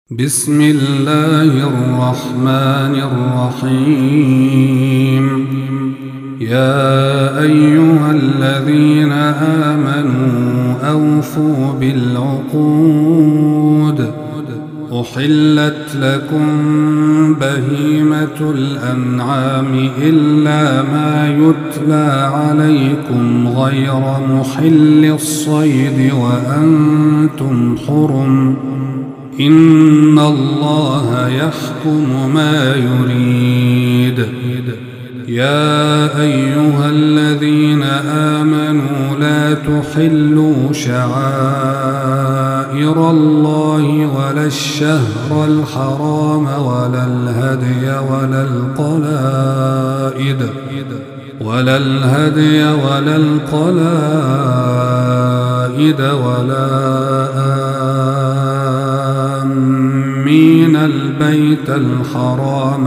بسم الله الرحمن الرحيم. يا أيها الذين آمنوا أوفوا بالعقود. أحلت لكم بهيمة الأنعام إلا ما يتلى عليكم غير محل الصيد وأنتم حرم. إن الله يحكم ما يريد. يا أيها الذين آمنوا لا تحلوا شعائر الله ولا الشهر الحرام ولا الهدي ولا القلائد ولا آمين البيت الحرام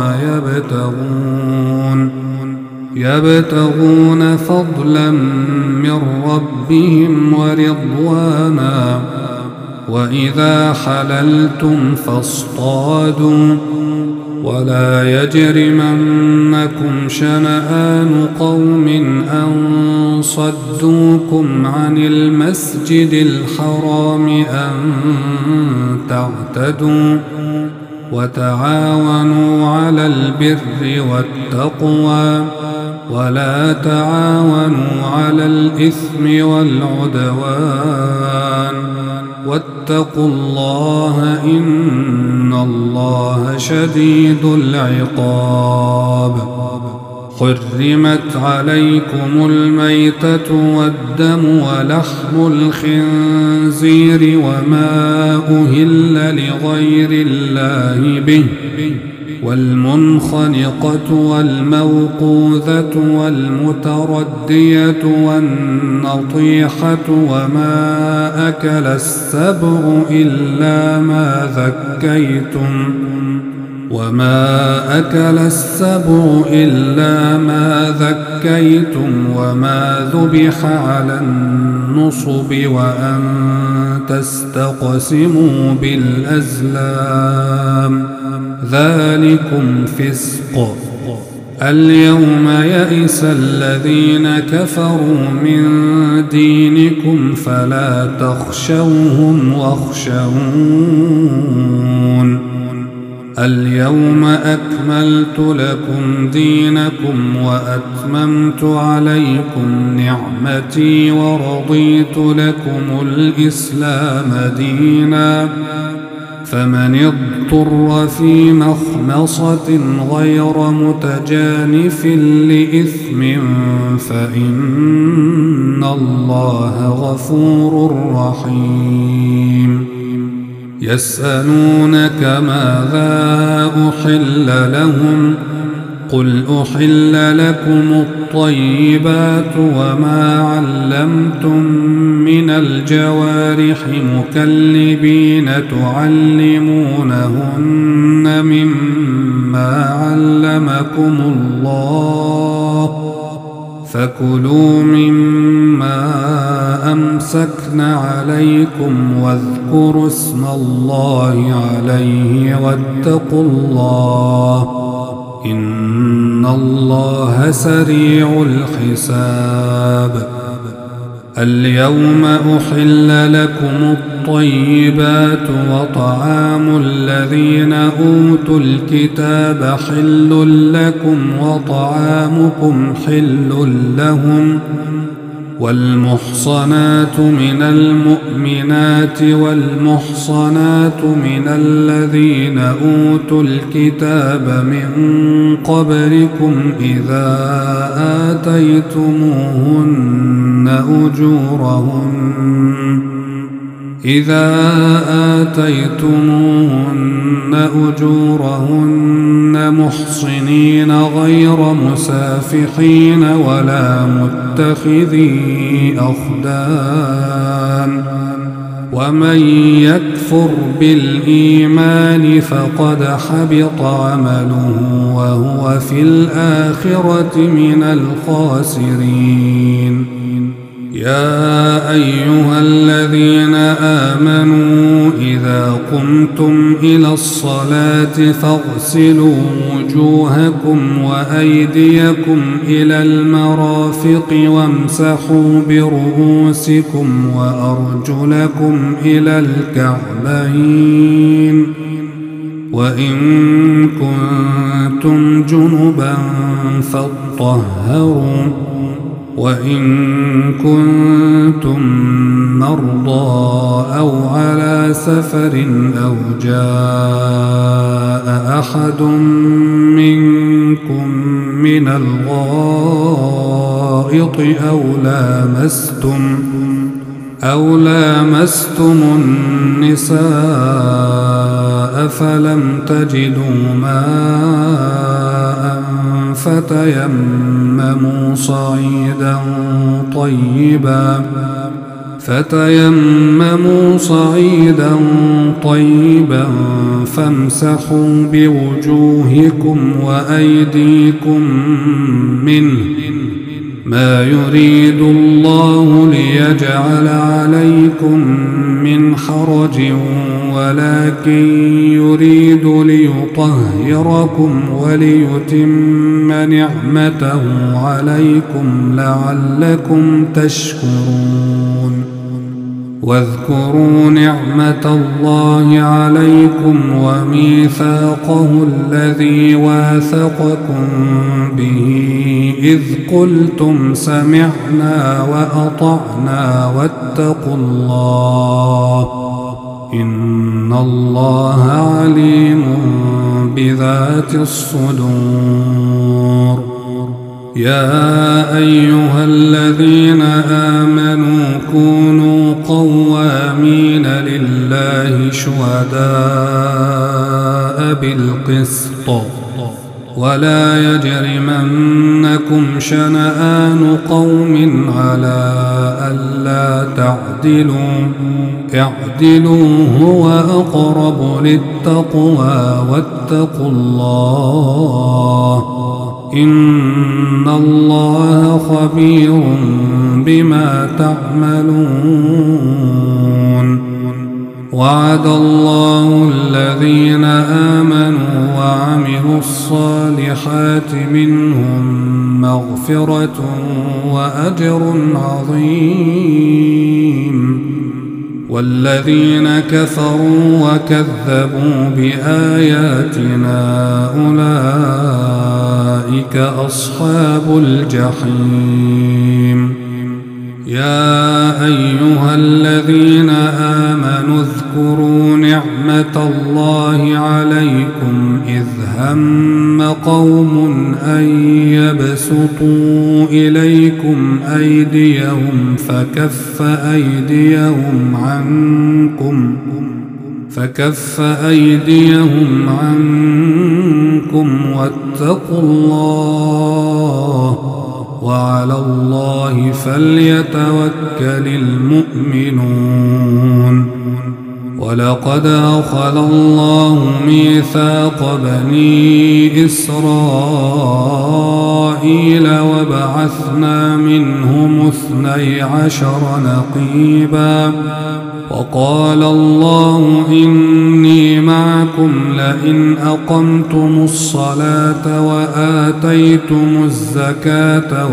يبتغون فضلا من ربهم ورضوانا. وإذا حللتم فاصطادوا ولا يجرمنكم شنآن قوم أن صدوكم عن المسجد الحرام أن تعتدوا. وتعاونوا على البر والتقوى ولا تعاونوا على الإثم والعدوان. واتقوا الله إن الله شديد العقاب. حرمت عليكم الميتة والدم ولحم الخنزير وما أهل لغير الله به والمنخنقة والموقوذة والمتردية والنطيحة وما أكل السبع إلا ما ذكيتم وما ذبح على النصب وأن تستقسموا بالأزلام ذلكم فسق. اليوم يئس الذين كفروا من دينكم فلا تخشوهم واخشون. اليوم أكملت لكم دينكم وأتممت عليكم نعمتي ورضيت لكم الإسلام دينا. فمن اضطر في مخمصة غير متجانف لإثم فإن الله غفور رحيم. يسألونك ماذا أحل لهم قل أحل لكم الطيبات وما علمتم من الجوارح مكلبين تعلمونهن مما علمكم الله فكلوا مما أمسكن عليكم واذكروا اسم الله عليه واتقوا الله إن الله سريع الحساب. اليوم أحل لكم الطيبات وطعام الذين أوتوا الكتاب حل لكم وطعامكم حل لهم. والمحصنات من المؤمنات والمحصنات من الذين أوتوا الكتاب من قبلكم إذا آتيتموهن أجورهن محصنين غير مسافحين ولا متخذي أخدان. ومن يكفر بالإيمان فقد حبط عمله وهو في الآخرة من الخاسرين. يا أيها الذين آمنوا إذا قمتم إلى الصلاة فاغسلوا وجوهكم وأيديكم إلى المرافق وامسحوا برؤوسكم وأرجلكم إلى الكعبين وإن كنتم جنبا فاطهروا وإن كنتم مرضى أو على سفر أو جاء أحد منكم من الغائط أو لامستم النساء فلم تجدوا ماء فتيمموا صعيدا طيبا فامسحوا بوجوهكم وأيديكم منه ما يريد الله ليجعل عليكم من حرج ولكن يريد ليطهركم وليتم نعمته عليكم لعلكم تشكرون واذكروا نعمة الله عليكم وميثاقه الذي واثقكم به إذ قلتم سمعنا وأطعنا واتقوا الله إن الله عليم بذات الصدور يا أيها الذين آمنوا كونوا قوامين لله شهداء بالقسط ولا يجرمنكم شنآن قوم على ألا تعدلوا اعدلوا هو أقرب للتقوى واتقوا الله إن الله خبير بما تعملون وعد الله الذين آمنوا وعملوا الصالحات منهم مغفرة وأجر عظيم والذين كفروا وكذبوا بآياتنا أولئك أصحاب الجحيم يا أيها الذين آمنوا اذكروا نعمة الله عليكم إذ هم قوم أن يبسطوا إليكم أيديهم فكف أيديهم عنكم واتقوا الله وعلى الله فليتوكل المؤمنون ولقد أخذ الله ميثاق بني إسرائيل وبعثنا منهم 12 نقيبا وقال الله إني معكم لئن أقمتم الصلاة وآتيتم الزكاة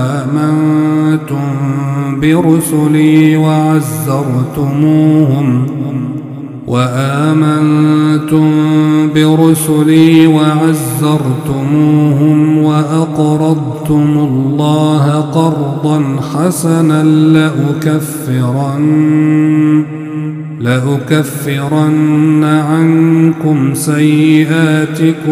وآمنتم برسلي وعزرتموهم وأقرضتم الله قرضا حسنا لأكفرن عنكم سيئاتكم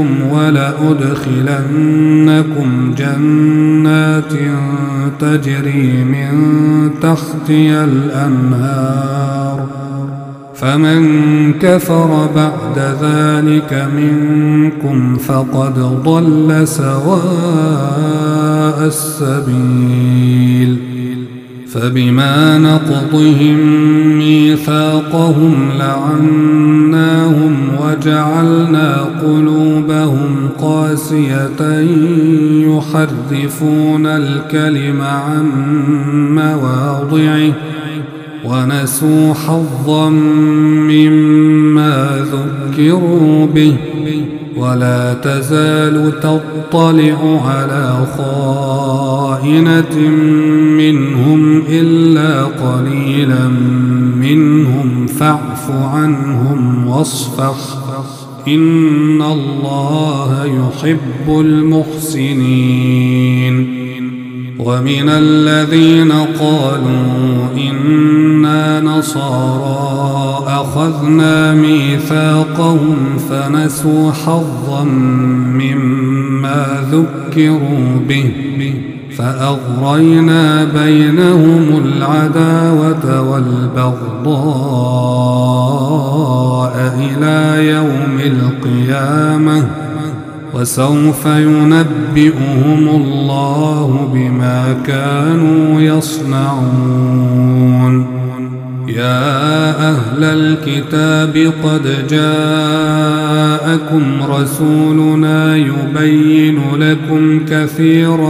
ولأدخلنكم جنات تجري من تحتها الأنهار فمن كفر بعد ذلك منكم فقد ضل سواء السبيل فبما نقضهم ميثاقهم لعناهم وجعلنا قلوبهم قاسية يحرفون الكلم عن مواضعه ونسوا حظا مما ذكروا به ولا تزال تطلع على خائنة منهم إلا قليلا منهم فاعف عنهم واصفح إن الله يحب المحسنين. ومن الذين قالوا إنا نصارى أخذنا ميثاقهم فنسوا حظا مما ذكروا به فأغرينا بينهم العداوة والبغضاء إلى يوم القيامة وسوف ينبئهم الله بما كانوا يصنعون. يا أهل الكتاب قد جاءكم رسولنا يبين لكم كثيرا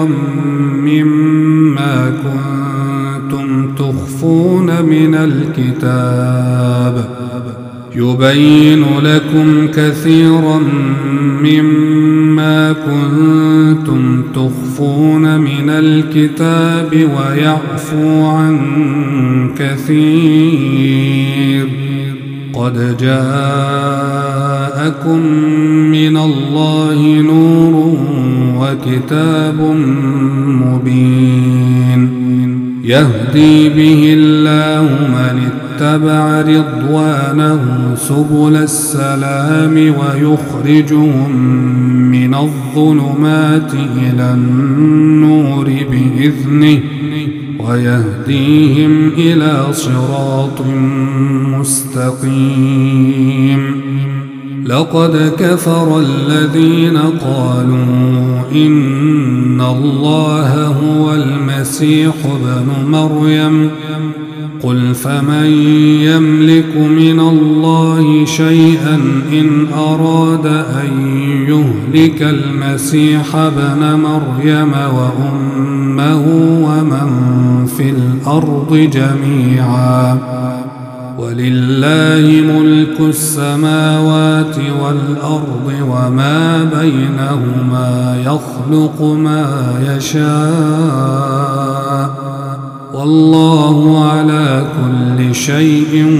مما كنتم تخفون من الكتاب يبين لكم كثيرا مما كنتم تخفون من الكتاب ويعفو عن كثير قد جاءكم من الله نور وكتاب مبين يهدي به الله من اتبع رضوانه سبل السلام ويخرجهم من الظلمات إلى النور بإذنه ويهديهم إلى صراط مستقيم. لقد كفر الذين قالوا إن الله هو المسيح ابن مريم قل فمن يملك من الله شيئا إن أراد أن يهلك المسيح ابن مريم وأمه ومن في الأرض جميعا ولله ملك السماوات والأرض وما بينهما يخلق ما يشاء والله على كل شيء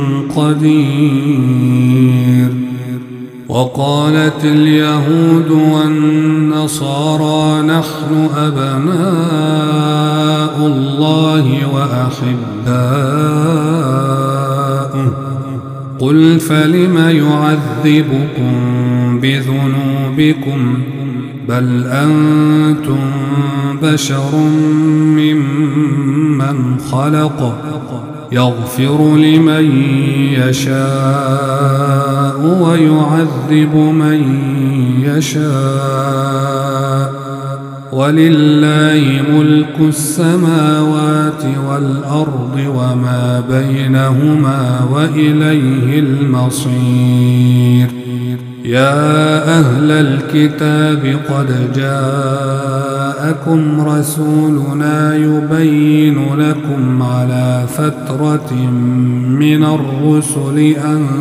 قدير. وقالت اليهود والنصارى نحن أبناء الله وأحباؤه قل فلم يعذبكم بذنوبكم بل أنتم بشر ممن خلق يغفر لمن يشاء ويعذب من يشاء ولله ملك السماوات والأرض وما بينهما وإليه المصير. يا أهل الكتاب قد جاءكم رسولنا يبين لكم على فترة من الرسل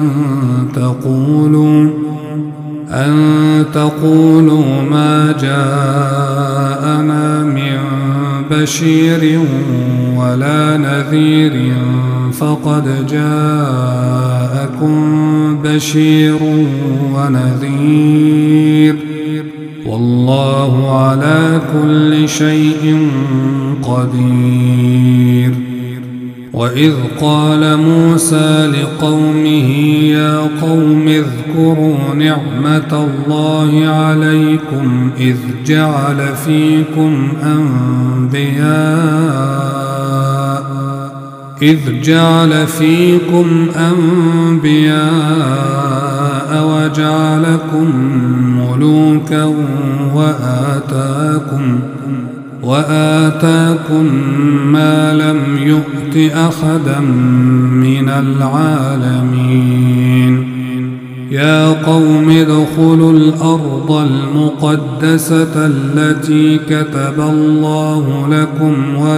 أن تقولوا ما جاءنا من بشير ولا نذير فقد جاءكم بشير ونذير والله على كل شيء قدير. وإذ قال موسى لقومه يا قوم اذكروا نعمة الله عليكم إذ جعل فيكم أنبياء وجعلكم ملوكا وآتاكم ما لم يؤت أحدا من العالمين يا قوم ادخلوا الأرض المقدسة التي كتب الله لكم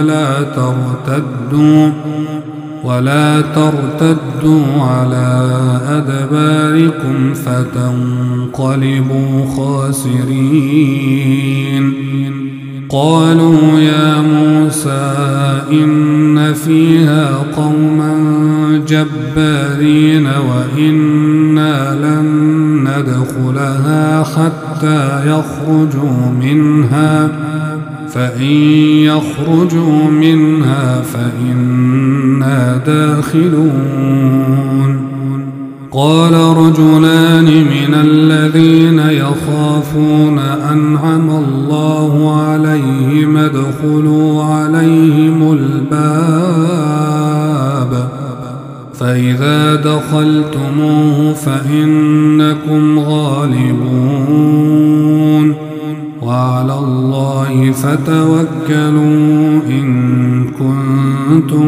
ولا ترتدوا على أدباركم فتنقلبوا خاسرين قالوا يا موسى إن فيها قوما جبارين وإنا لن ندخلها حتى يخرجوا منها فإن يخرجوا منها فإنا داخلون قال رجلان من الذين يخافون أنعم الله عليهم ادخلوا عليهم الباب فإذا دخلتموه فإنكم غالبون وعلى الله فتوكلوا إن كنتم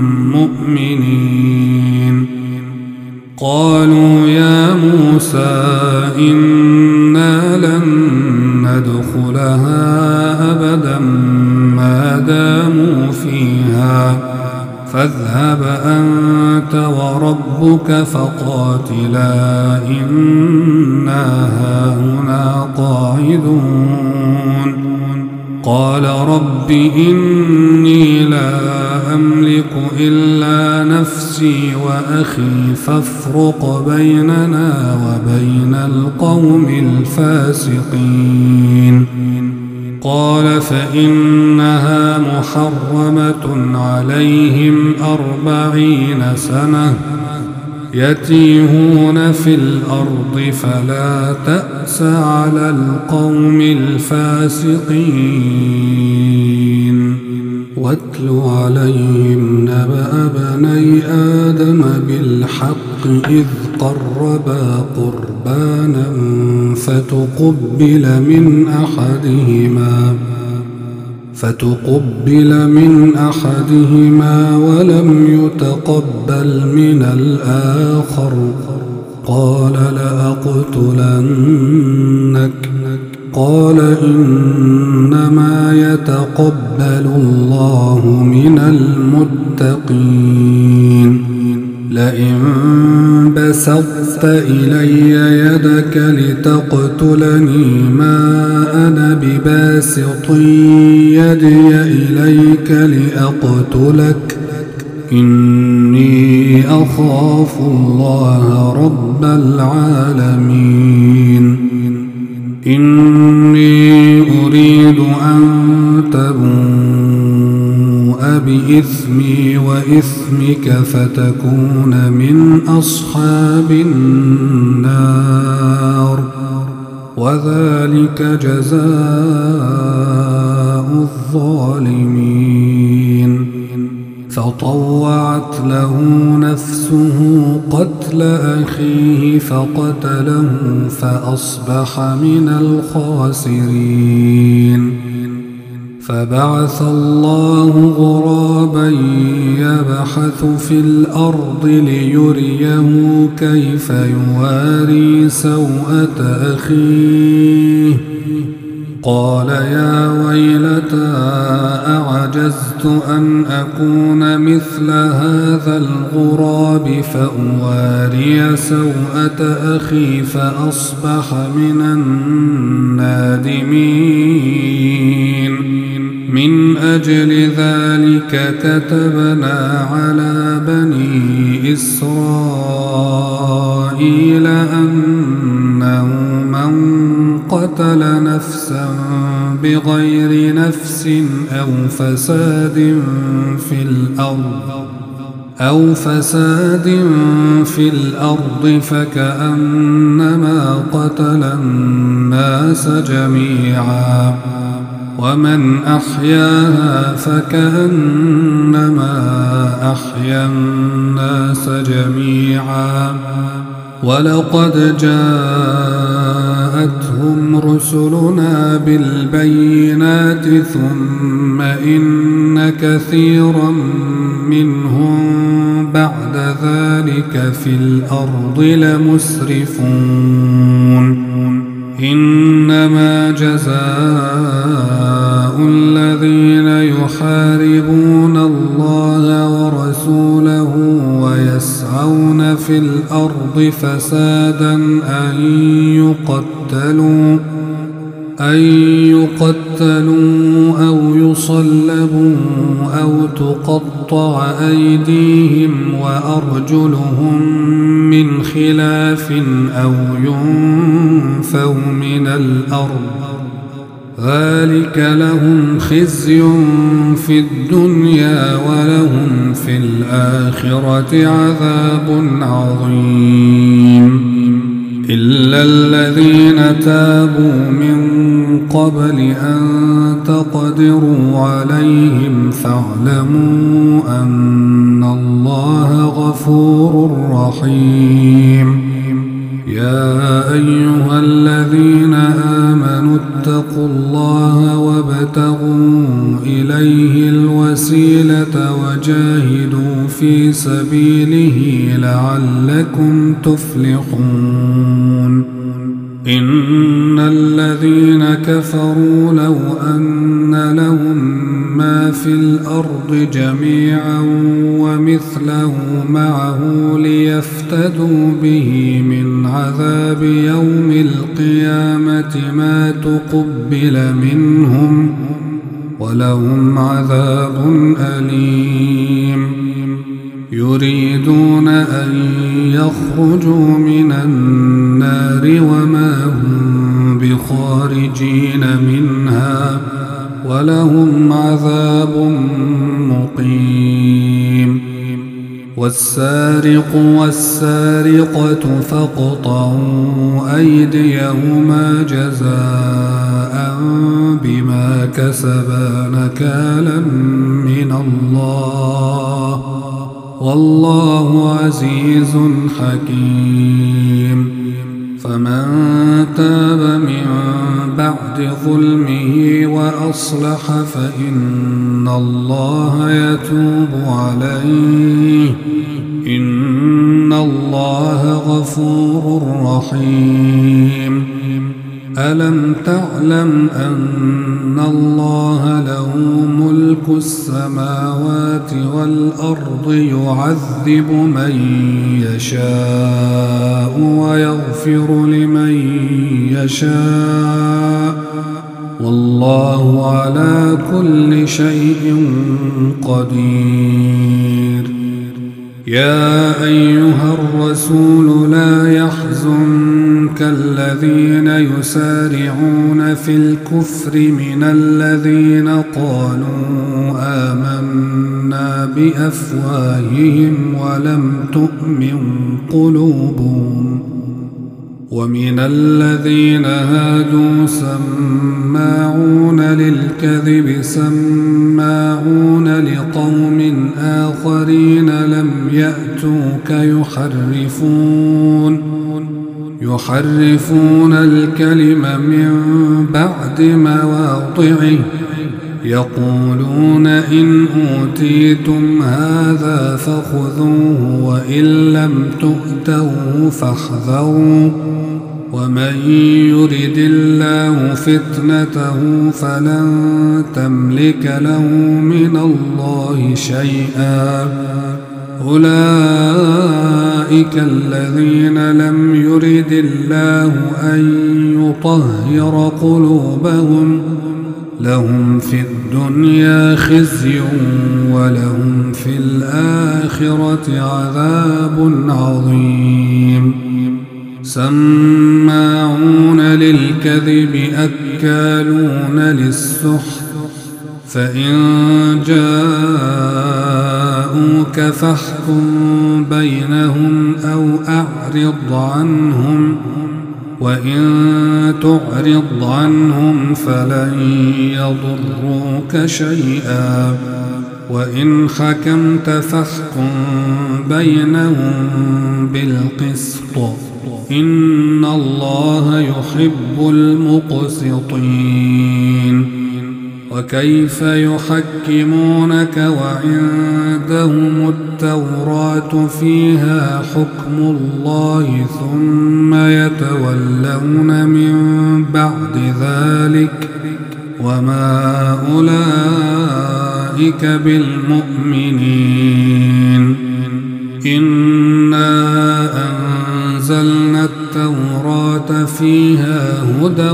مؤمنين قالوا يا موسى إنا لن ندخلها أبدا ما داموا فيها فاذهب أنت وربك فقاتلا إنا هاهنا قاعدون قال رب إني لا أملك إلا نفسي وأخي فافرق بيننا وبين القوم الفاسقين قال فإنها محرمة عليهم 40 سنة يتيهون في الأرض فلا تأس على القوم الفاسقين واتل عليهم نبأ بني آدم بالحق إذ قربا قربانا فتقبل من أحدهما ولم يتقبل من الآخر قال لأقتلنك قال إنما يتقبل الله من المتقين لئن بسطت إلي يدك لتقتلني ما أنا بباسط يدي إليك لأقتلك إني أخاف الله رب العالمين إني أريد أن تبوء بإثمي وإثمك فتكون من أصحاب النار وذلك جزاء الظالمين فطوعت له نفسه قتل أخيه فقتله فأصبح من الخاسرين فبعث الله غرابا يبحث في الأرض ليريه كيف يواري سوءة أخيه قال يا ويلتى أعجزت أن أكون مثل هذا الغراب فأواري سوءة أخي فأصبح من النادمين من أجل ذلك كتبنا على بني إسرائيل أنه من قتل نفسا بغير نفس أو فساد في الأرض فكأنما قتل الناس جميعا ومن أحياها فكأنما أحيا الناس جميعا ولقد جاءتهم جاءتهم رسلنا بالبينات ثم إن كثيرا منهم بعد ذلك في الأرض لمسرفون إنما جزاء الذين يحاربون الله ورسوله ويسعون في الأرض فسادا أن يقتلوا أو يصلبوا أو تقطع أيديهم وأرجلهم من خلاف أو ينفوا من الأرض ذلك لهم خزي في الدنيا ولهم في الآخرة عذاب عظيم إلا الذين تابوا من قبل أن تقدروا عليهم فاعلموا أن الله غفور رحيم يا أيها الذين آمنوا اتقوا الله وابتغوا إليه الوسيلة وجاهدوا في سبيله لعلكم تفلحون إن الذين كفروا لو أن لهم ما في الأرض جميعا ومثله معه ليفتدوا به من عذاب يوم القيامة ما تقبل منهم ولهم عذاب أليم يريدون أن يخرجوا من النار وما هم بخارجين منها ولهم عذاب مقيم والسارق والسارقة فاقطعوا أيديهما جزاء بما كسبا نكالا من الله والله عزيز حكيم فمن تاب من بعد ظلمه وأصلح فإن الله يتوب عليه إن الله غفور رحيم ألم تعلم أن الله له ملك السماوات والأرض يعذب من يشاء ويغفر لمن يشاء والله على كل شيء قدير يا أيها الرسول لا يحزنك الذين يسارعون في الكفر من الذين قالوا آمنا بأفواههم ولم تؤمن قلوبهم ومن الذين هادوا سماعون للكذب سماعون لقوم آخرين لم يأتوك يحرفون الكلم من بعد مواضعه يقولون إن أوتيتم هذا فخذوه وإن لم تؤتوه فاحذروا ومن يرد الله فتنته فلن تملك له من الله شيئا أولئك الذين لم يرد الله أن يطهر قلوبهم لهم في الدنيا خزي ولهم في الآخرة عذاب عظيم سماعون للكذب أكالون للسحت فإن جاءوك فاحكم بينهم أو أعرض عنهم وإن تعرض عنهم فلن يضروك شيئا وإن حكمت فاحكم بينهم بالقسط إن الله يحب المقسطين. وكيف يحكمونك وعندهم التوراة فيها حكم الله ثم يتولون من بعد ذلك وما أولئك بالمؤمنين. إنا أنزلنا التوراة فيها هدى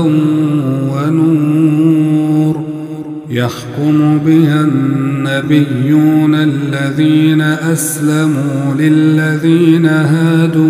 ونور يحكم بها النبيون الذين أسلموا للذين هادوا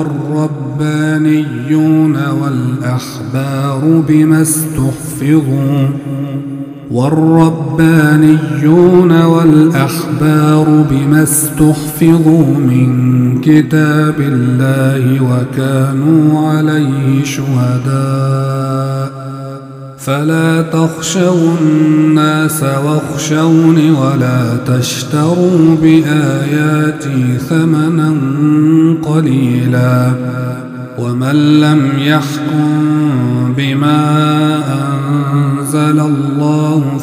والربانيون والأحبار بما استحفظوا من كتاب الله وكانوا عليه شهداء. فلا تخشوا الناس واخشوني ولا تشتروا بآياتي ثمنا قليلا. ومن لم يحكم بما أنزل الله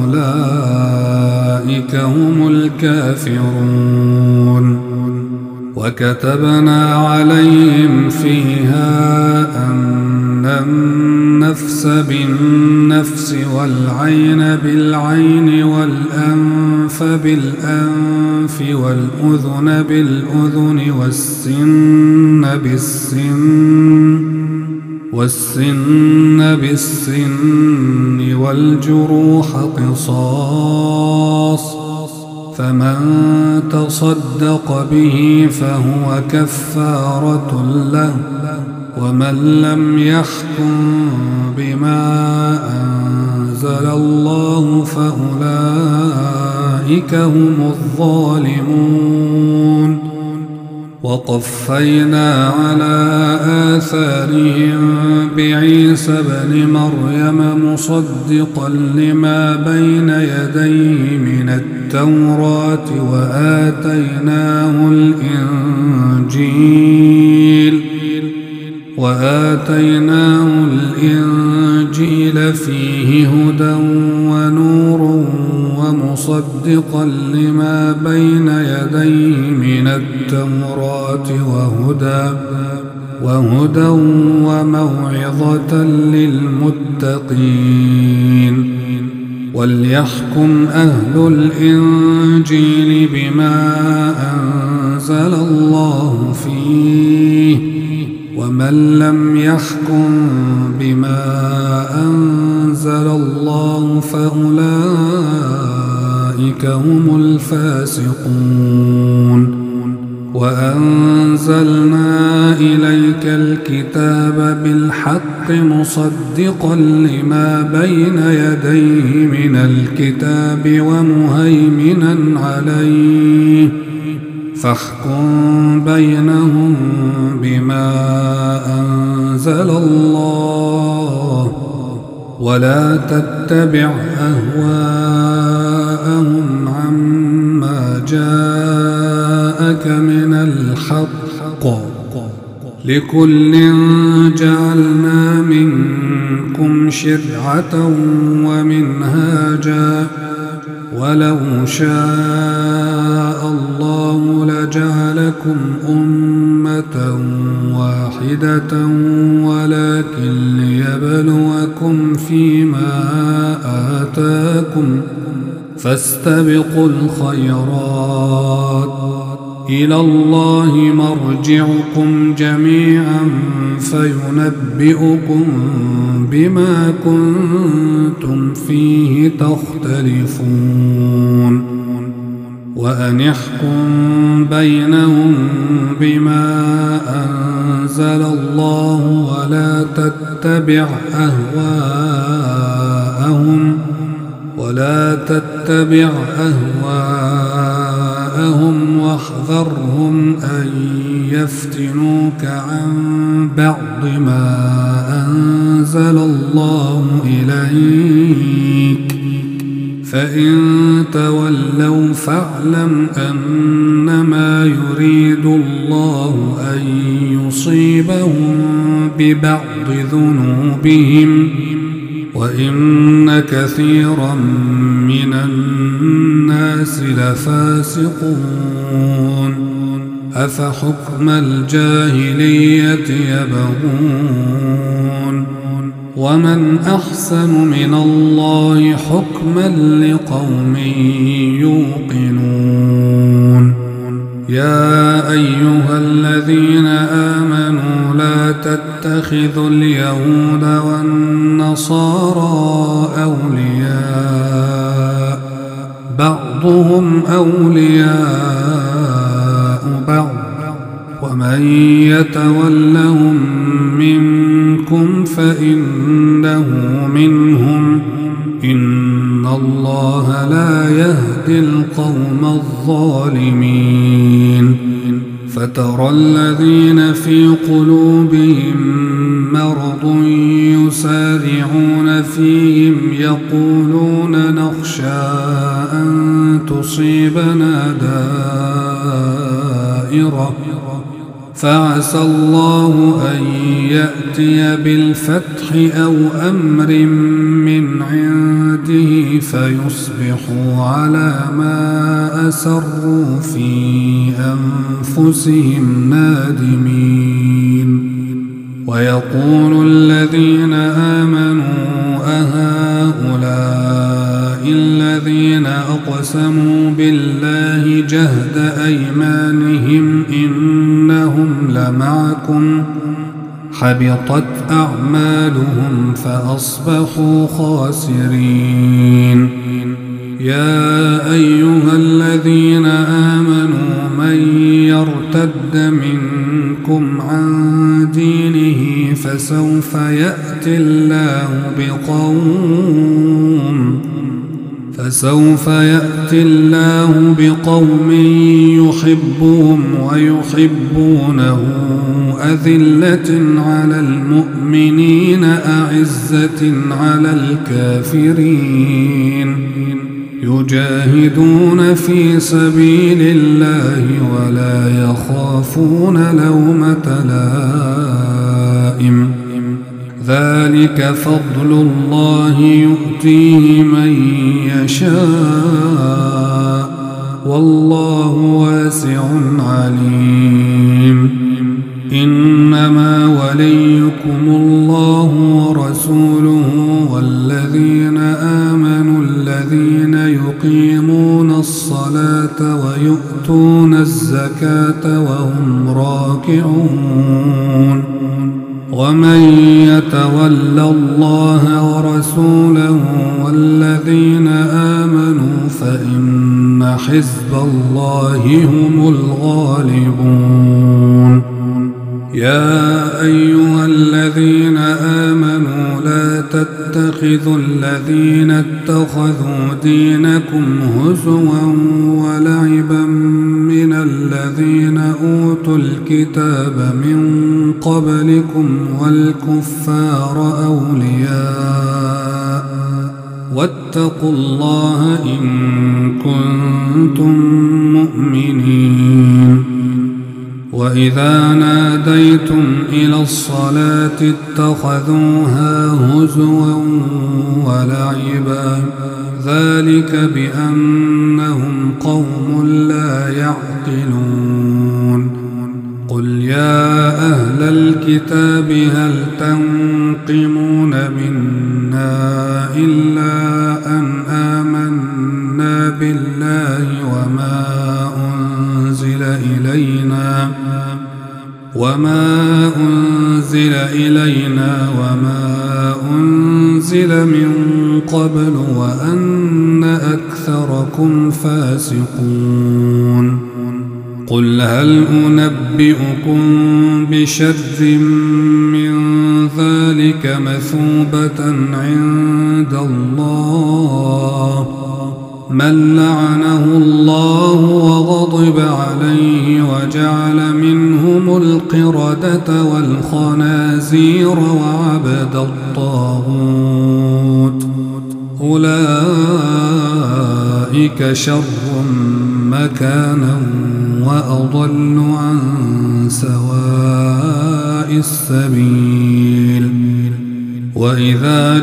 فأولئك هم الكافرون. وكتبنا عليهم فيها أن النفس بالنفس والعين بالعين والأنف بالأنف والأذن بالأذن والسن بالسن والجروح قصاص، فمن تصدق به فهو كفارة له. ومن لم يحكم بما أنزل الله فأولئك هم الظالمون. وقفينا على آثارهم بعيسى ابن مريم مصدقا لما بين يديه من التوراة وآتيناه الإنجيل فيه هدى ونور ومصدقا لما بين يديه من التوراة وهدى وموعظة للمتقين. وليحكم أهل الإنجيل بما أنزل الله فيه، ومن لم يحكم بما أنزل الله فأولئك هم الفاسقون. وأنزلنا إليك الكتاب بالحق مصدقا لما بين يديه من الكتاب ومهيمنا عليه، فاحكم بينهم بما أنزل الله ولا تتبع أهواءهم عما جاءك من الحق، لكل جعلنا منكم شرعة ومنهاجا، ولو شاء الله لجعلكم أمة واحدة ولكن ليبلوكم فيما آتاكم، فاستبقوا الخيرات، إلى الله مرجعكم جميعا فينبئكم بما كنتم فيه تختلفون. وأن احكم بينهم بما أنزل الله ولا تتبع أهواءهم واحذرهم أن يفتنوك عن بعض ما أنزل الله إليك، فإن تولوا فاعلم أنما يريد الله أن يصيبهم ببعض ذنوبهم وإن كثيرا من الناس لفاسقون أفحكم الجاهلية يبغون ومن أحسن من الله حكما لقوم يوقنون يا أيها الذين آمنوا لا تتخذوا اليهود والنصارى أولياء بعضهم أولياء بعض ومن يتولهم منكم فإنه منهم إن الله لا يهدي القوم الظالمين فترى الذين في قلوبهم مرض يسارعون فيهم يقولون نخشى أن تصيبنا دائرة فعسى الله أن يأتي بالفتح أو أمر من عنده فيصبحوا على ما أسروا في أنفسهم نادمين ويقول الذين آمنوا أهؤلاء الذين أقسموا بالله جهد أيمانهم إنهم لمعكم حبطت أعمالهم فأصبحوا خاسرين يا أيها الذين آمنوا من يرتد منكم عن دينه فسوف يأتي الله بقوم يحبهم ويحبونه أذلة على المؤمنين أعزة على الكافرين يجاهدون في سبيل الله ولا يخافون لومة لائم ذلك فضل الله يؤتيه من يشاء والله واسع عليم إنما وليكم الله ورسوله والذين آمنوا الذين يقيمون الصلاة ويؤتون الزكاة وهم راكعون ومن يتول الله ورسوله والذين آمنوا فإن حزب الله هم الغالبون يا أيها الذين آمنوا لا تتخذوا الذين اتخذوا دينكم هزوا ولعبا من الذين أوتوا الكتاب من قبلكم والكفار أولياء واتقوا الله إن كنتم مؤمنين وإذا ناديتم إلى الصلاة اتخذوها هزوا ولعبا ذلك بأنهم قوم لا يعقلون قل يا أهل الكتاب هل تنقمون منا إلا أن آمنا بالله وما أنزل إلينا وما أنزل من قبل وأن أكثركم فاسقون قل هل أنبئكم بشر من ذلك مثوبة عند الله من لعنه الله وغضب عليه وجعل منهم القردة والخنازير وعبد الطاغوت أولئك أولئك شر مكانا وأضل عن سواء السبيل. وإذا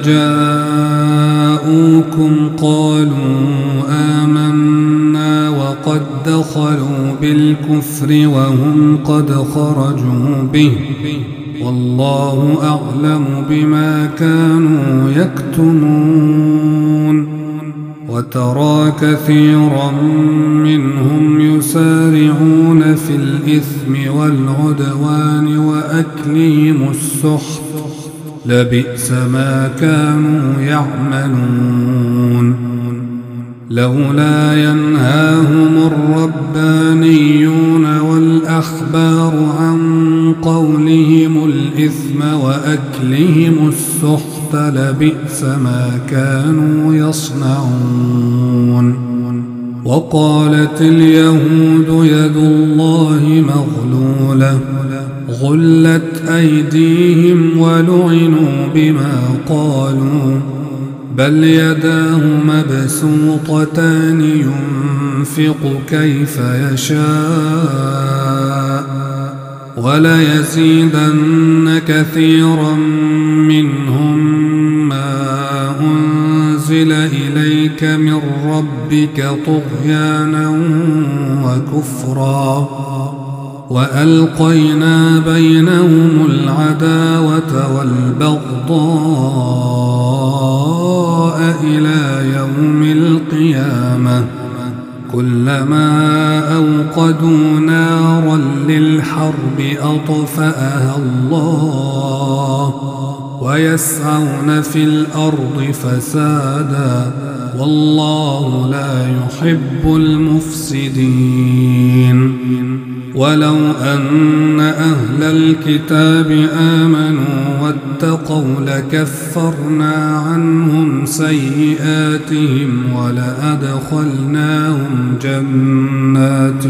جاءوكم قالوا آمنا وقد دخلوا بالكفر وهم قد خرجوا به والله أعلم بما كانوا يكتمون. وترى كثيرا منهم يسارعون في الإثم والعدوان وأكلهم السحت لبئس ما كانوا يعملون. لولا ينهاهم الربانيون والأحبار عن قولهم الإثم وأكلهم السحت لبئس ما كانوا يصنعون. وقالت اليهود يد الله مغلولة غلت أيديهم ولعنوا بما قالوا بل يداه مبسوطتان ينفق كيف يشاء وليزيدن كثيرا منهم ما أنزل إليك من ربك طغيانا وكفرا وألقينا بينهم العداوة والبغضاء إلى يوم القيامة كلما أوقدوا نارا للحرب أطفأها الله ويسعون في الأرض فسادا والله لا يحب المفسدين. ولو أن أهل الكتاب آمنوا واتقوا لكفرنا عنهم سيئاتهم ولأدخلناهم جنات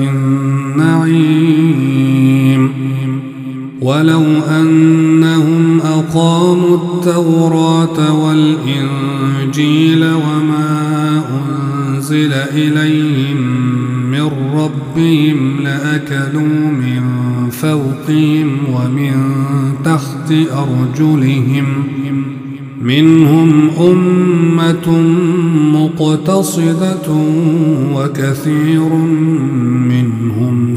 النعيم. ولو أنهم أقاموا التوراة والإنجيل وما أنزل إليهم من ربهم لأكلوا من فوقهم ومن تحت أرجلهم منهم أمة مقتصدة وكثير منهم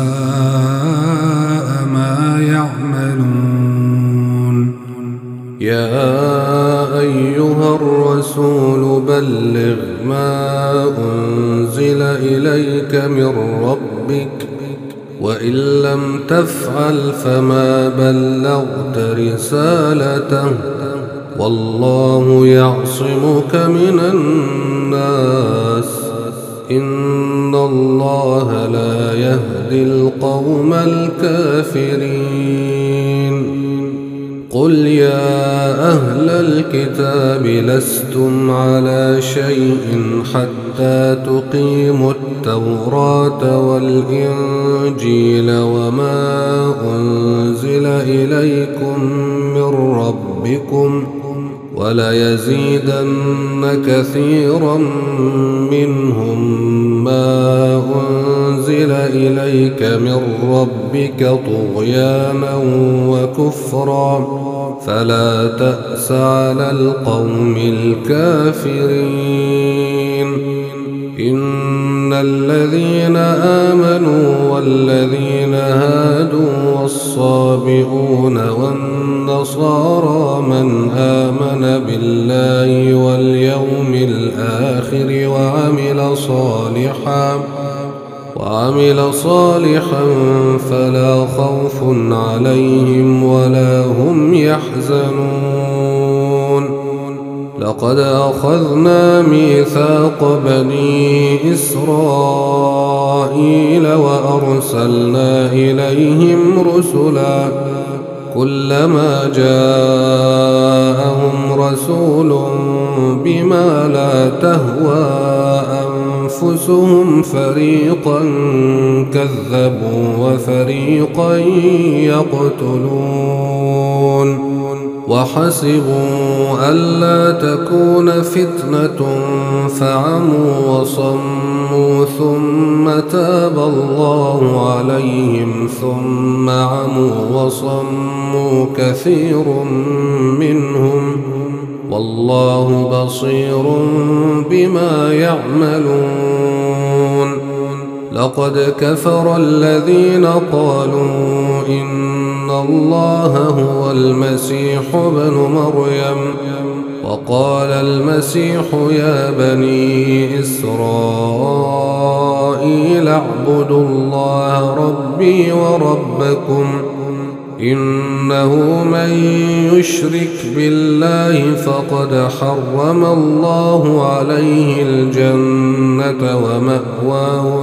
ساء ما يعملون. يا أيها الرسول بلغ ما أنزل إليك من ربك وإن لم تفعل فما بلغت رسالته والله يعصمك من الناس إن الله لا يهدي القوم الكافرين. قل يا أهل الكتاب لستم على شيء حتى تقيموا التوراة والإنجيل وما أنزل إليكم من ربكم وليزيدن كثيرا منهم ما أنزل إليك من ربك طغيانا وكفرا فلا تأس على القوم الكافرين. إن الذين آمنوا والذين هادوا والصابئون والنصارى من آمن بالله واليوم الآخر وعمل صالحا فلا خوف عليهم ولا هم يحزنون. لقد أخذنا ميثاق بني إسرائيل وأرسلنا إليهم رسلا كلما جاءهم رسول بما لا تهوى أنفسهم فريقا كذبوا وفريقا يقتلون. وحسبوا ألا تكون فتنة فعموا وصموا ثم تاب الله عليهم ثم عموا وصموا كثير منهم والله بصير بما يعملون. لقد كفر الذين قالوا إن الله هو المسيح ابن مريم وقال المسيح يا بني إسرائيل اعبدوا الله ربي وربكم إنه من يشرك بالله فقد حرم الله عليه الجنة ومأواه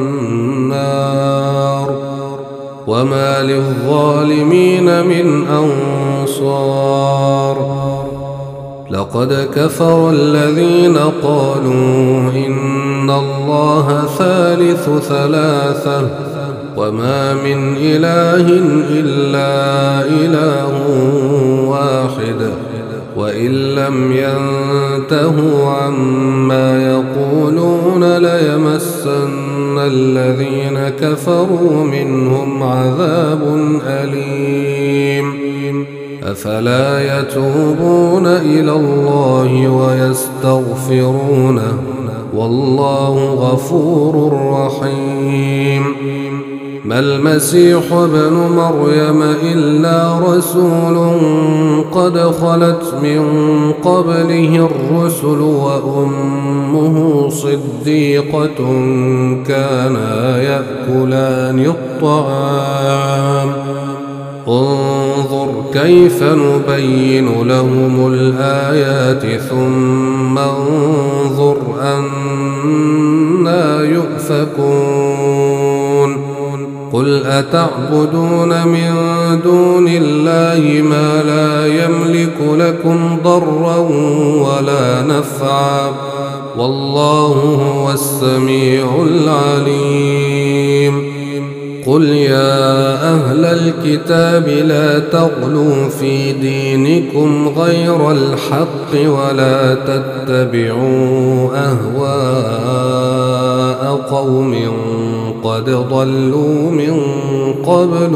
النار وما للظالمين من أنصار. لقد كفر الذين قالوا إن الله ثالث ثلاثة وما من إله إلا إله واحد وإن لم ينتهوا عما يقولون ليمسن الذين كفروا منهم عذاب أليم. أفلا يتوبون إلى الله ويستغفرونه والله غفور رحيم. ما المسيح ابن مريم إلا رسول قد خلت من قبله الرسل وأمه صديقة كانا يأكلان الطعام انظر كيف نبين لهم الآيات ثم انظر أنا يؤفكون. قل أتعبدون من دون الله ما لا يملك لكم ضرا ولا نفعا والله هو السميع العليم. قل يا أهل الكتاب لا تغلوا في دينكم غير الحق ولا تتبعوا أهواء قوم قد ضلوا من قبل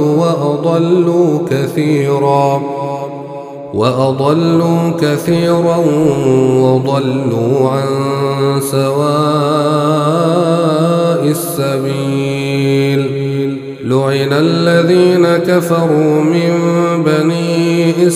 وأضلوا كثيرا وضلوا عن سواء السبيل. لعن الذين كفروا من بني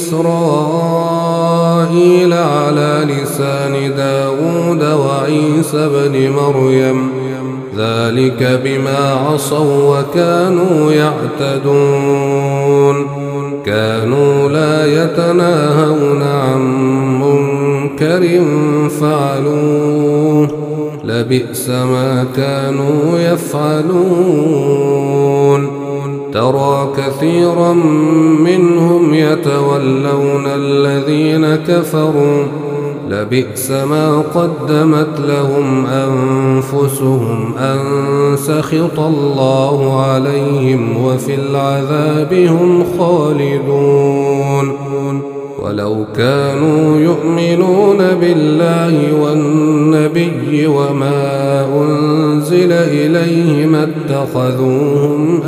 إسرائيل على لسان داود وعيسى بن مريم ذلك بما عصوا وكانوا يعتدون. كانوا لا يتناهون عن منكر فعلوه لبئس ما كانوا يفعلون. ترى كثيرا منهم يتولون الذين كفروا لبئس ما قدمت لهم أنفسهم أن سخط الله عليهم وفي العذاب هم خالدون. ولو كانوا يؤمنون بالله والنبي وما أنزل إليه ما اتخذوهم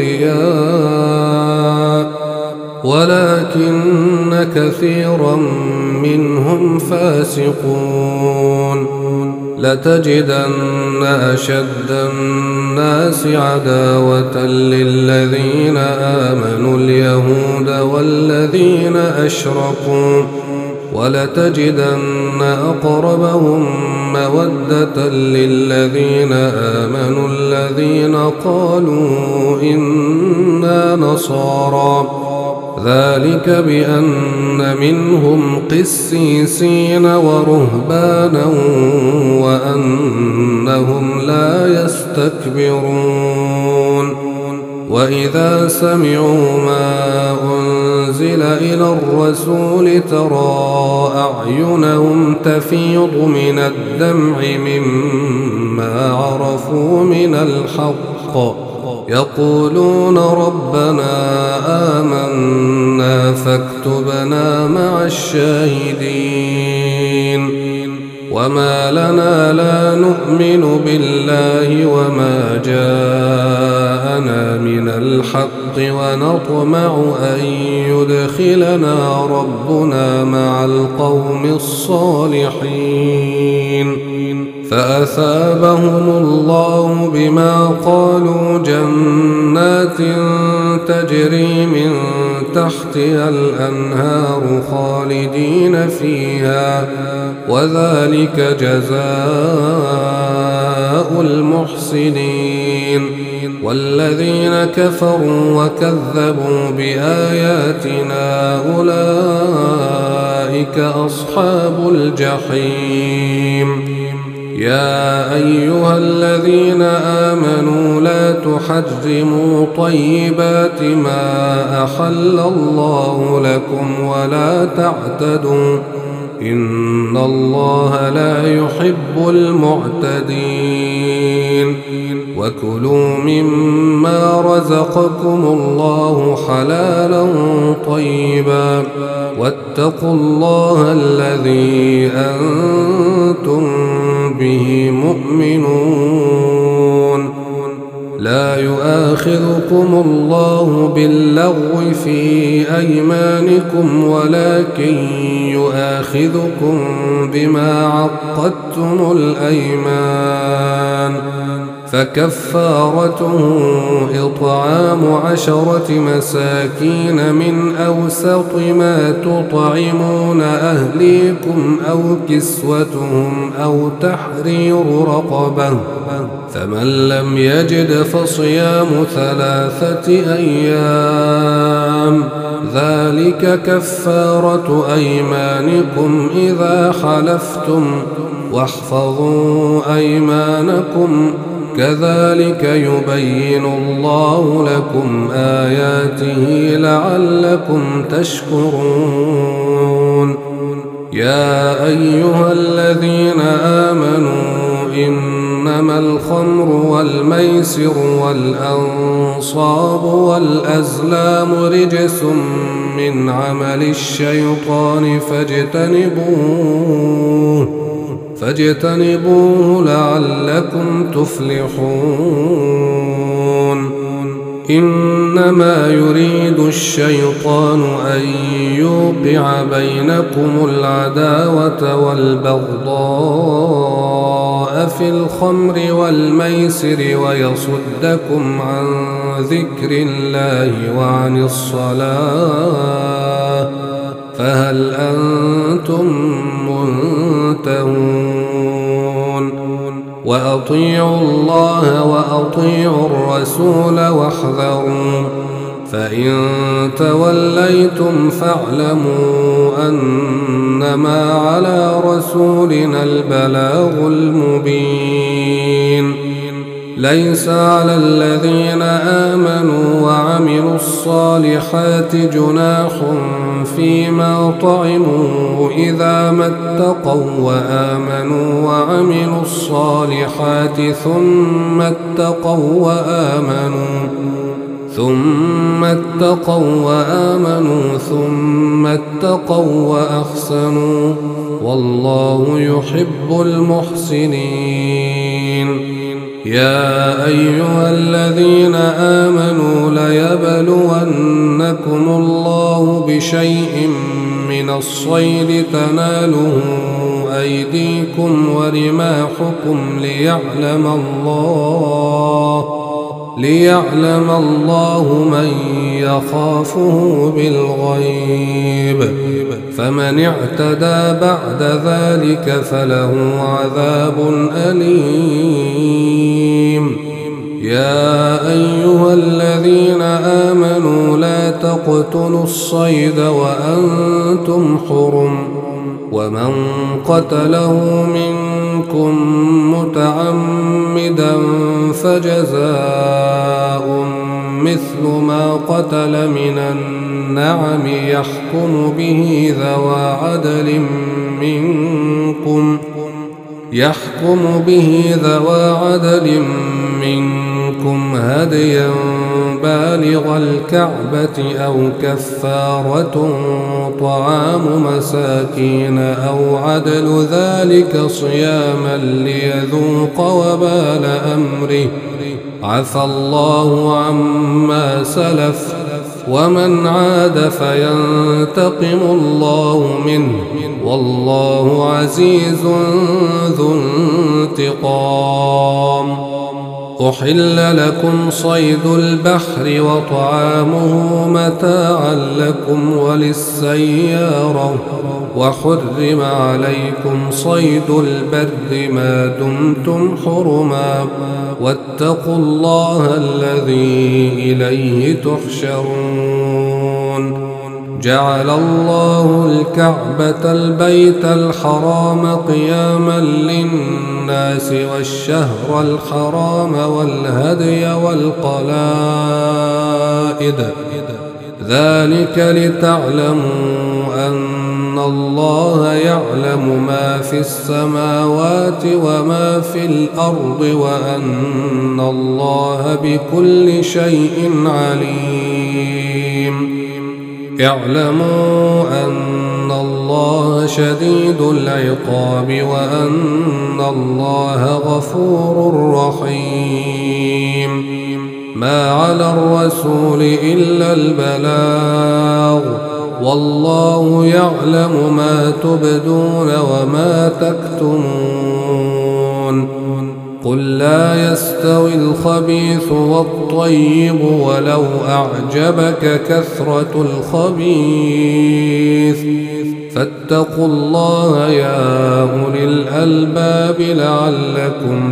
أولياء ولكن كثيرا منهم فاسقون. لتجدن أشد الناس عداوة للذين آمنوا اليهود والذين أشركوا ولتجدن أقربهم مودة للذين آمنوا الذين قالوا إنا نصارى ذلك بأن منهم قسيسين ورهبانا وأنهم لا يستكبرون. وإذا سمعوا ما أنزل إلى الرسول ترى أعينهم تفيض من الدمع مما عرفوا من الحق يقولون ربنا آمنا فاكتبنا مع الشاهدين وما لنا لا نؤمن بالله وما جاءنا من الحق ونطمع أن يدخلنا ربنا مع القوم الصالحين فأثابهم الله بما قالوا جنات تجري من تحتها الأنهار خالدين فيها وذلك جزاء المحسنين والذين كفروا وكذبوا بآياتنا أولئك أصحاب الجحيم يا أيها الذين آمنوا لا تحرموا طيبات ما أحل الله لكم ولا تعتدوا إن الله لا يحب المعتدين وكلوا مما رزقكم الله حلالا طيبا واتقوا الله الذي أنتم به مؤمنون لا يؤاخذكم الله باللغو في أيمانكم ولكن يؤاخذكم بما عقدتم الأيمان فكفارته إطعام 10 مساكين من أوسط ما تطعمون أهليكم أو كسوتهم أو تحرير رقبة فمن لم يجد فصيام 3 أيام ذلك كفارة أيمانكم إذا حلفتم واحفظوا أيمانكم كذلك يبين الله لكم آياته لعلكم تشكرون يا أيها الذين آمنوا إنما الخمر والميسر والأنصاب والأزلام رجس من عمل الشيطان فاجتنبوه لعلكم تفلحون إنما يريد الشيطان أن يوقع بينكم العداوة والبغضاء في الخمر والميسر ويصدكم عن ذكر الله وعن الصلاة فهل أنتم منتهون وأطيعوا الله وأطيعوا الرسول واحذروا فإن توليتم فاعلموا أنما على رسولنا البلاغ المبين ليس على الذين آمنوا وعملوا الصالحات جناح فيما طعموا إذا ما اتقوا وآمنوا وعملوا الصالحات ثم اتقوا وآمنوا ثم اتقوا وأحسنوا والله يحب المحسنين يا أيها الذين آمنوا ليبلونكم الله بشيء من الصيد تناله أيديكم ورماحكم ليعلم الله من يخافه بالغيب فمن اعتدى بعد ذلك فله عذاب أليم يا أيها الذين آمنوا لا تقتلوا الصيد وأنتم حرم ومن قتله منكم متعمدا فجزاء مثل ما قتل من النعم يحكم به ذوى عدل منكم منكم هديا بالغ الكعبة أو كفارة طعام مساكين أو عدل ذلك صياما ليذوق وبال أمره عفى الله عما سلف ومن عاد فينتقم الله منه والله عزيز ذو انتقام. أحل لكم صيد البحر وطعامه متاعا لكم وللسيارة وحرم عليكم صيد البر ما دمتم حرما واتقوا الله الذي إليه تحشرون. جعل الله الكعبة البيت الحرام قياما للناس والشهر الحرام والهدي والقلائد ذلك لتعلموا أن الله يعلم ما في السماوات وما في الأرض وأن الله بكل شيء عليم. اعلموا أن الله شديد العقاب وأن الله غفور رحيم. ما على الرسول إلا البلاغ والله يعلم ما تبدون وما تكتمون. قل لا يستوي الخبيث والطيب ولو أعجبك كثرة الخبيث فاتقوا الله يا أولي الألباب لعلكم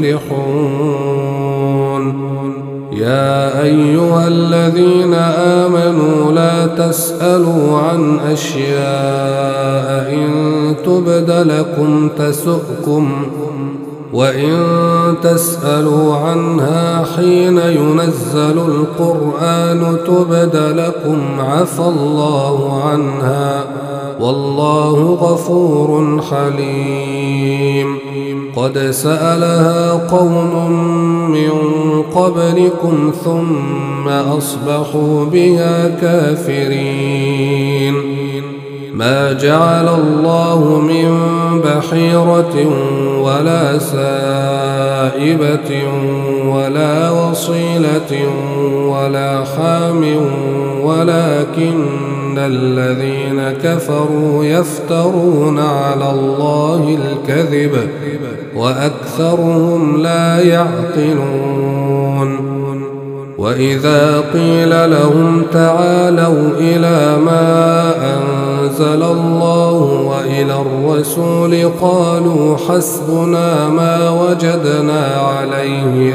تفلحون. يا أيها الذين آمنوا لا تسألوا عن أشياء إن تبد لكم تسؤكم وإن تسألوا عنها حين ينزل القرآن تبد لكم عفى الله عنها والله غفور حليم. قد سألها قوم من قبلكم ثم أصبحوا بها كافرين. ما جعل الله من بحيرة ولا سائبة ولا وصيلة ولا حام ولكن الذين كفروا يفترون على الله الكذب وأكثرهم لا يعقلون. وإذا قيل لهم تعالوا إلى ما أنزل الله وإلى الرسول قالوا حسبنا ما وجدنا عليه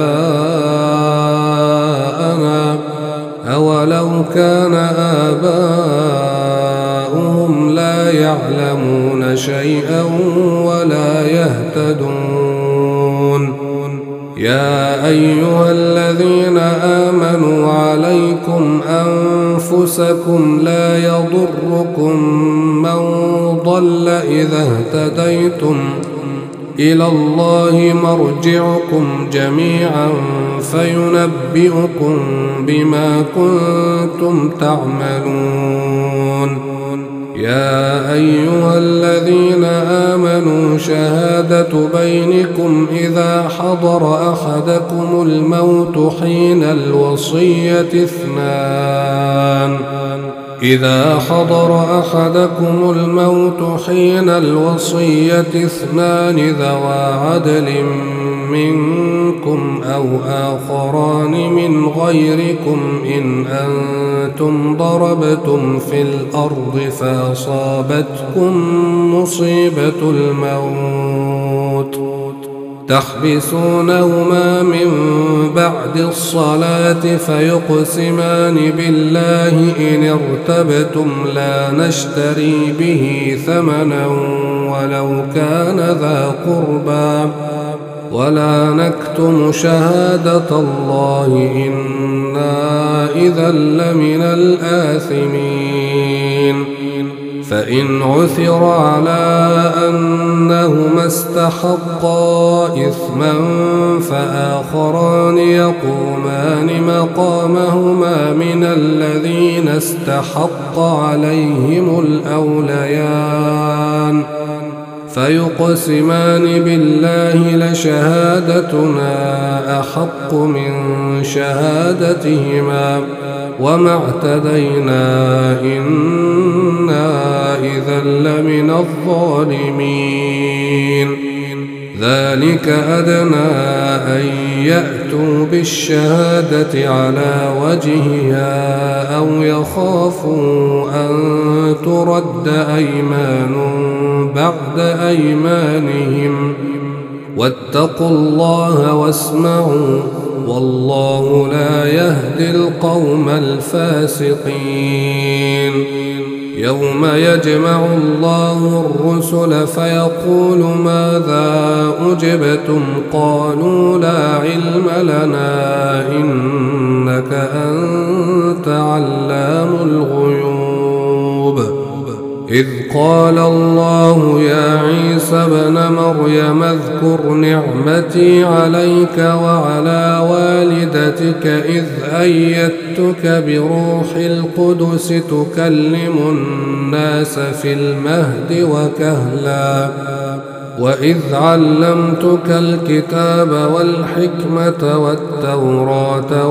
آباءنا أولو كان آباؤهم لا يعلمون شيئا ولا يهتدون. يا أيها الذين آمنوا عليكم أنفسكم لا يضركم من ضل إذا اهتديتم إلى الله مرجعكم جميعا فينبئكم بما كنتم تعملون. يا أيها الذين آمنوا شهادة بينكم إذا حضر أحدكم الموت حين الوصية اثنان ذوى عدل منكم أو آخران من غيركم إن أنتم ضربتم في الأرض فأصابتكم مصيبة الموت تحبسونهما من بعد الصلاة فيقسمان بالله إن ارتبتم لا نشتري به ثمنا ولو كان ذا قربى ولا نكتم شهادة الله إنا إذا لمن الآثمين. فإن عثر على أنهما استحقا إثما فآخران يقومان مقامهما من الذين استحق عليهم الأوليان فيقسمان بالله لشهادتنا أحق من شهادتهما وما اعتدينا إنا إذا لمن الظالمين ذلك أدنى أن يأتوا بالشهادة على وجهها أو يخافوا أن ترد أيمان بعد أيمانهم واتقوا الله واسمعوا والله لا يهدي القوم الفاسقين يوم يجمع الله الرسل فيقول ماذا أجبتم قالوا لا علم لنا إنك أنت علام الغيوب إذ قال الله يا عيسى ابن مريم اذكر نعمتي عليك وعلى والدتك إذ أيدتك بروح القدس تكلم الناس في المهد وكهلا وإذ علمتك الكتاب والحكمة والتوراة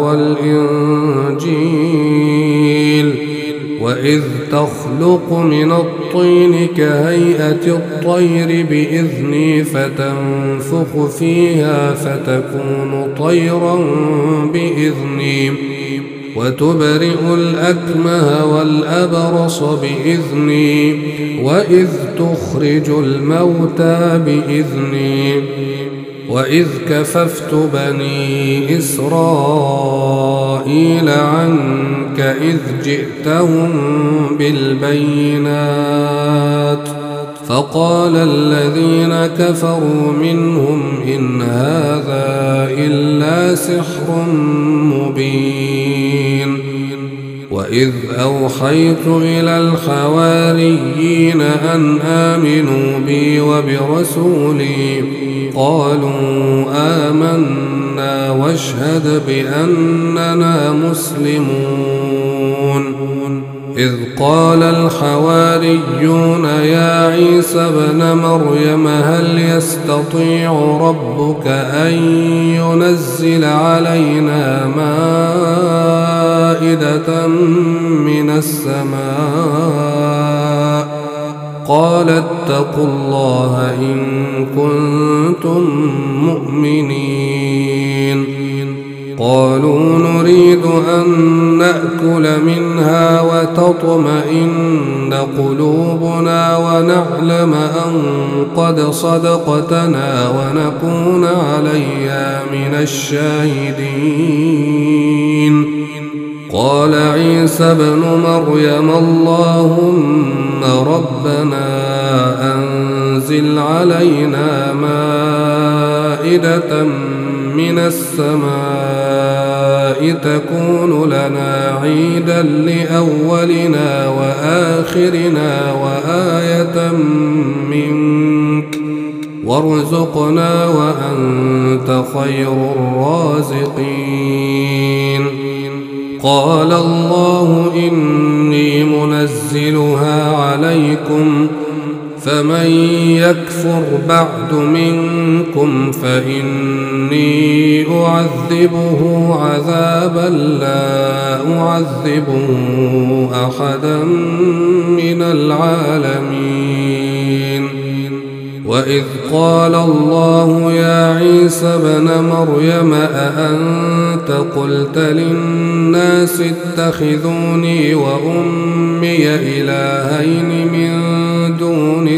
والإنجيل وإذ تخلق من الطين كهيئة الطير بإذني فتنفخ فيها فتكون طيرا بإذني وتبرئ الأكمه والأبرص بإذني وإذ تخرج الموتى بإذني وإذ كففت بني إسرائيل عنك إذ جئتهم بالبينات فقال الذين كفروا منهم إن هذا إلا سحر مبين وإذ أوحيت إلى الحواريين أن آمنوا بي وبرسولي قالوا آمنا واشهد بأننا مسلمون إذ قال الحواريون يا عيسى ابن مريم هل يستطيع ربك أن ينزل علينا مائدة من السماء قال اتقوا الله إن كنتم مؤمنين قالوا نريد أن نأكل منها وتطمئن قلوبنا ونعلم أن قد صدقتنا ونكون عليها من الشاهدين قال عيسى ابن مريم اللهم ربنا أنزل علينا مائدة من السماء تكون لنا عيدا لأولنا وآخرنا وآية منك وارزقنا وأنت خير الرازقين قال الله إني منزلها عليكم فمن يكفر بعد منكم فإني أعذبه عذابا لا أعذبه أحدا من العالمين وإذ قال الله يا عيسى ابن مريم أأنت قلت للناس اتخذوني وأمي إلهين من دون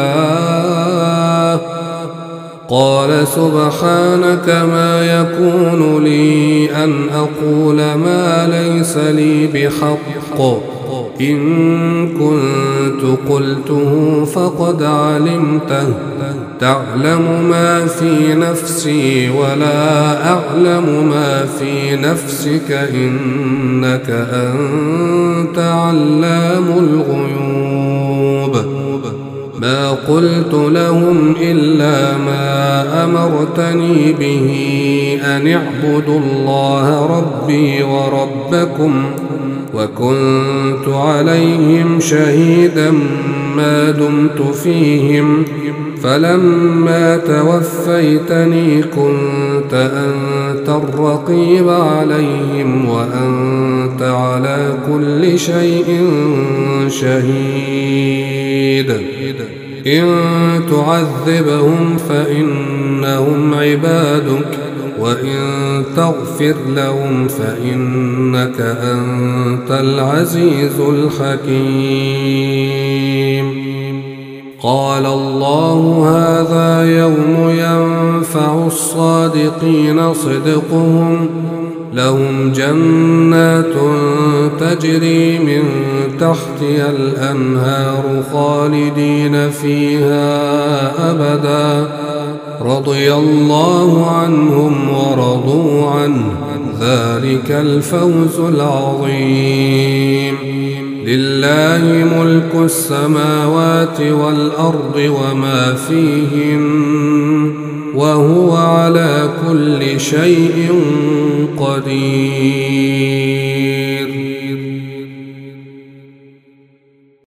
الله قال سبحانك ما يكون لي أن أقول ما ليس لي بحق إن كنت قلته فقد علمته تعلم ما في نفسي ولا أعلم ما في نفسك إنك أنت علام الغيوب ما قلت لهم إلا ما أمرتني به أن اعبدوا الله ربي وربكم وكنت عليهم شهيدا ما دمت فيهم فلما توفيتني كنت أنت الرقيب عليهم وأنت على كل شيء شهيد إن تعذبهم فإنهم عبادك وإن تغفر لهم فإنك أنت العزيز الحكيم. قال الله هذا يوم ينفع الصادقين صدقهم لهم جنات تجري من تحتها الأنهار خالدين فيها أبدا رضي الله عنهم ورضوا عنه ذلك الفوز العظيم. لله ملك السماوات والأرض وما فيهن وهو على كل شيء قدير.